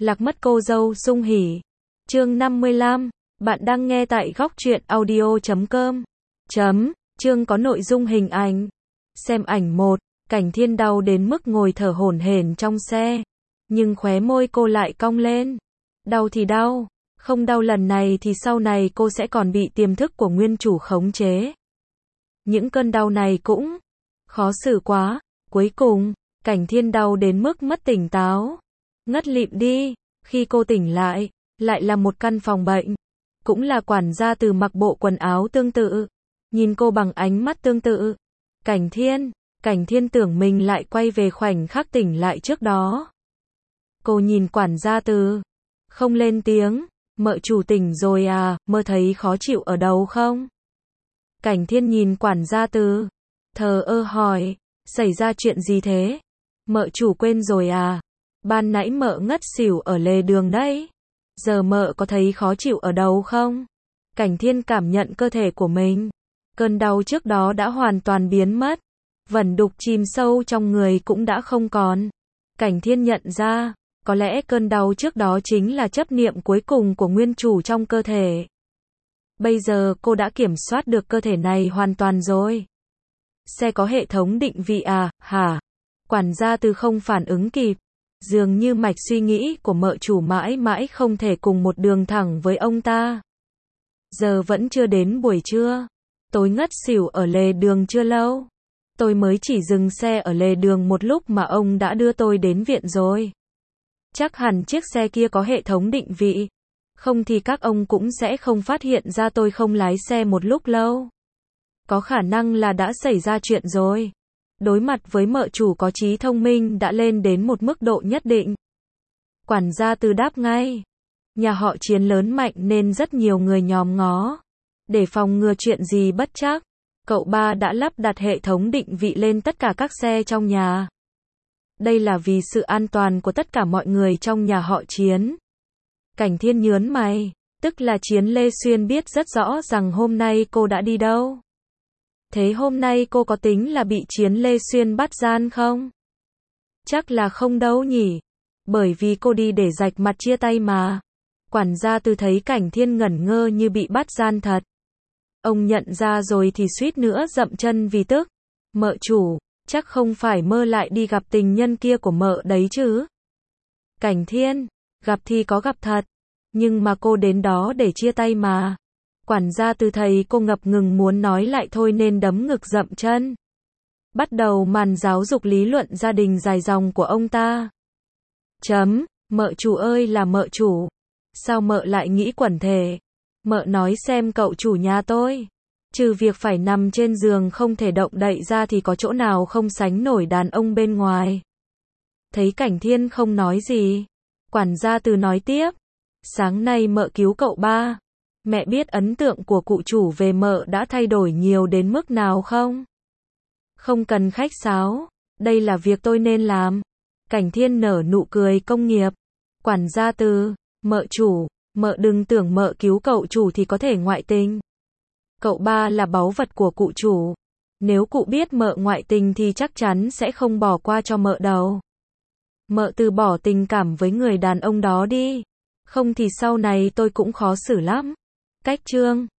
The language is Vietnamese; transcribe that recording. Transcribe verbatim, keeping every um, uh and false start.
Lạc mất cô dâu sung hỉ. Chương năm mươi lăm. Bạn đang nghe tại góc truyện audio chấm com. Chấm. Chương có nội dung hình ảnh. Xem ảnh một. Cảnh Thiên đau đến mức ngồi thở hổn hển trong xe. Nhưng khóe môi cô lại cong lên. Đau thì đau. Không đau lần này thì sau này cô sẽ còn bị tiềm thức của nguyên chủ khống chế. Những cơn đau này cũng khó xử quá. Cuối cùng, Cảnh Thiên đau đến mức mất tỉnh táo. Ngất lịm đi. Khi cô tỉnh lại, lại là một căn phòng bệnh. Cũng là quản gia Từ mặc bộ quần áo tương tự. Nhìn cô bằng ánh mắt tương tự. Cảnh Thiên, Cảnh Thiên tưởng mình lại quay về khoảnh khắc tỉnh lại trước đó. Cô nhìn quản gia Từ. Không lên tiếng. Mợ chủ tỉnh rồi à, mơ thấy khó chịu ở đâu không? Cảnh Thiên nhìn quản gia Từ. Thờ ơ hỏi. Xảy ra chuyện gì thế? Mợ chủ quên rồi à? Ban nãy mợ ngất xỉu ở lề đường đấy. Giờ mợ có thấy khó chịu ở đâu không? Cảnh Thiên cảm nhận cơ thể của mình. Cơn đau trước đó đã hoàn toàn biến mất. Vẩn đục chìm sâu trong người cũng đã không còn. Cảnh Thiên nhận ra, có lẽ cơn đau trước đó chính là chấp niệm cuối cùng của nguyên chủ trong cơ thể. Bây giờ cô đã kiểm soát được cơ thể này hoàn toàn rồi. Xe có hệ thống định vị à, hả? Quản gia Từ không phản ứng kịp. Dường như mạch suy nghĩ của mợ chủ mãi mãi không thể cùng một đường thẳng với ông ta. Giờ vẫn chưa đến buổi trưa. Tôi ngất xỉu ở lề đường chưa lâu. Tôi mới chỉ dừng xe ở lề đường một lúc mà ông đã đưa tôi đến viện rồi. Chắc hẳn chiếc xe kia có hệ thống định vị. Không thì các ông cũng sẽ không phát hiện ra tôi không lái xe một lúc lâu. Có khả năng là đã xảy ra chuyện rồi. Đối mặt với mợ chủ có trí thông minh đã lên đến một mức độ nhất định. Quản gia Từ đáp ngay. Nhà họ Chiến lớn mạnh nên rất nhiều người nhòm ngó. Để phòng ngừa chuyện gì bất trắc, cậu ba đã lắp đặt hệ thống định vị lên tất cả các xe trong nhà. Đây là vì sự an toàn của tất cả mọi người trong nhà họ Chiến. Cảnh Thiên nhớn mày, tức là Chiến Lê Xuyên biết rất rõ rằng hôm nay cô đã đi đâu. Thế hôm nay cô có tính là bị Chiến Lê Xuyên bắt gian không? Chắc là không đâu nhỉ. Bởi vì cô đi để rạch mặt chia tay mà. Quản gia Từ thấy Cảnh Thiên ngẩn ngơ như bị bắt gian thật. Ông nhận ra rồi thì suýt nữa dậm chân vì tức. Mợ chủ, chắc không phải mơ lại đi gặp tình nhân kia của mợ đấy chứ? Cảnh Thiên, gặp thì có gặp thật. Nhưng mà cô đến đó để chia tay mà. Quản gia Từ thấy cô ngập ngừng muốn nói lại thôi nên đấm ngực dậm chân. Bắt đầu màn giáo dục lý luận gia đình dài dòng của ông ta. Chấm, mợ chủ ơi là mợ chủ. Sao mợ lại nghĩ quẩn thể? Mợ nói xem cậu chủ nhà tôi. Trừ việc phải nằm trên giường không thể động đậy ra thì có chỗ nào không sánh nổi đàn ông bên ngoài. Thấy Cảnh Thiên không nói gì. Quản gia Từ nói tiếp. Sáng nay mợ cứu cậu ba. Mẹ biết ấn tượng của cụ chủ về mợ đã thay đổi nhiều đến mức nào không? Không cần khách sáo. Đây là việc tôi nên làm. Cảnh Thiên nở nụ cười công nghiệp. Quản gia Từ. Mợ chủ. Mợ đừng tưởng mợ cứu cậu chủ thì có thể ngoại tình. Cậu ba là báu vật của cụ chủ. Nếu cụ biết mợ ngoại tình thì chắc chắn sẽ không bỏ qua cho mợ đâu. Mợ từ bỏ tình cảm với người đàn ông đó đi. Không thì sau này tôi cũng khó xử lắm. Cách chương.